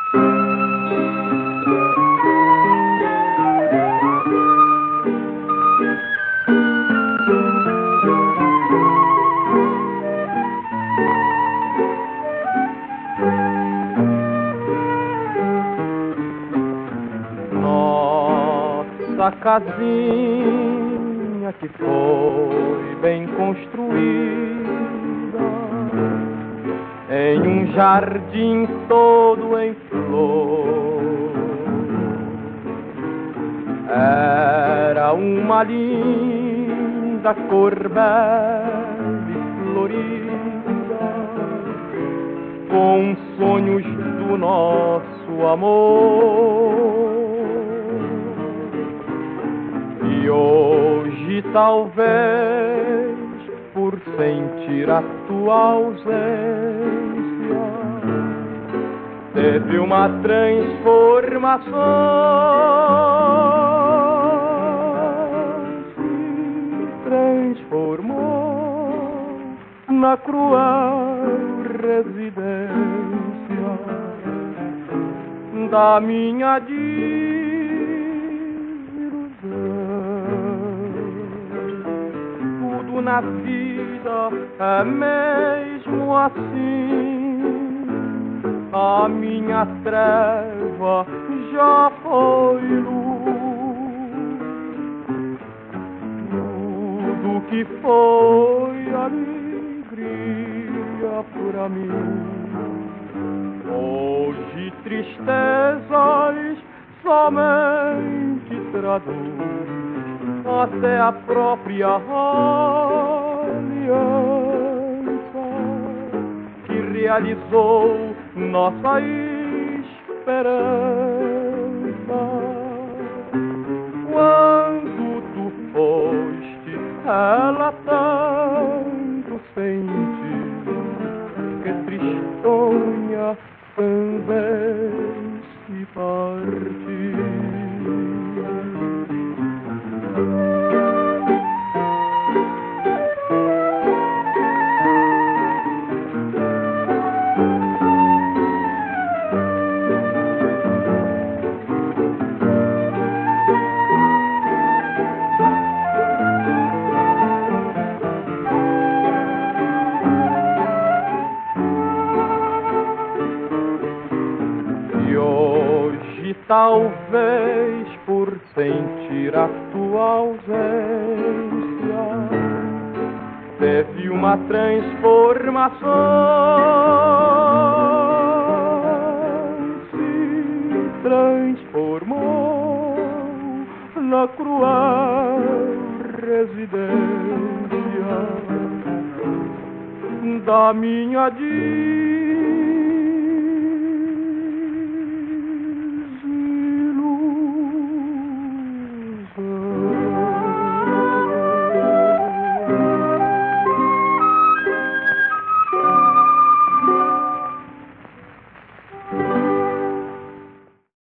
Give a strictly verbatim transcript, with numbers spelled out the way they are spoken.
Nossa casinha que foi bem construída em um jardim todo em flor, era uma linda corbelde florida com sonhos do nosso amor. E hoje talvez por sentir a tua ausência teve uma transformação, se transformou na cruel residência da minha na vida é mesmo assim, a minha treva já foi luz, tudo que foi alegria pra mim, hoje tristezas somente traduz até a própria aliança que realizou nossa esperança. Quando tu foste, ela tanto sentiu que tristonha também se partiu. Talvez por sentir a tua ausência teve uma transformação, se transformou na cruel residência da minha vida.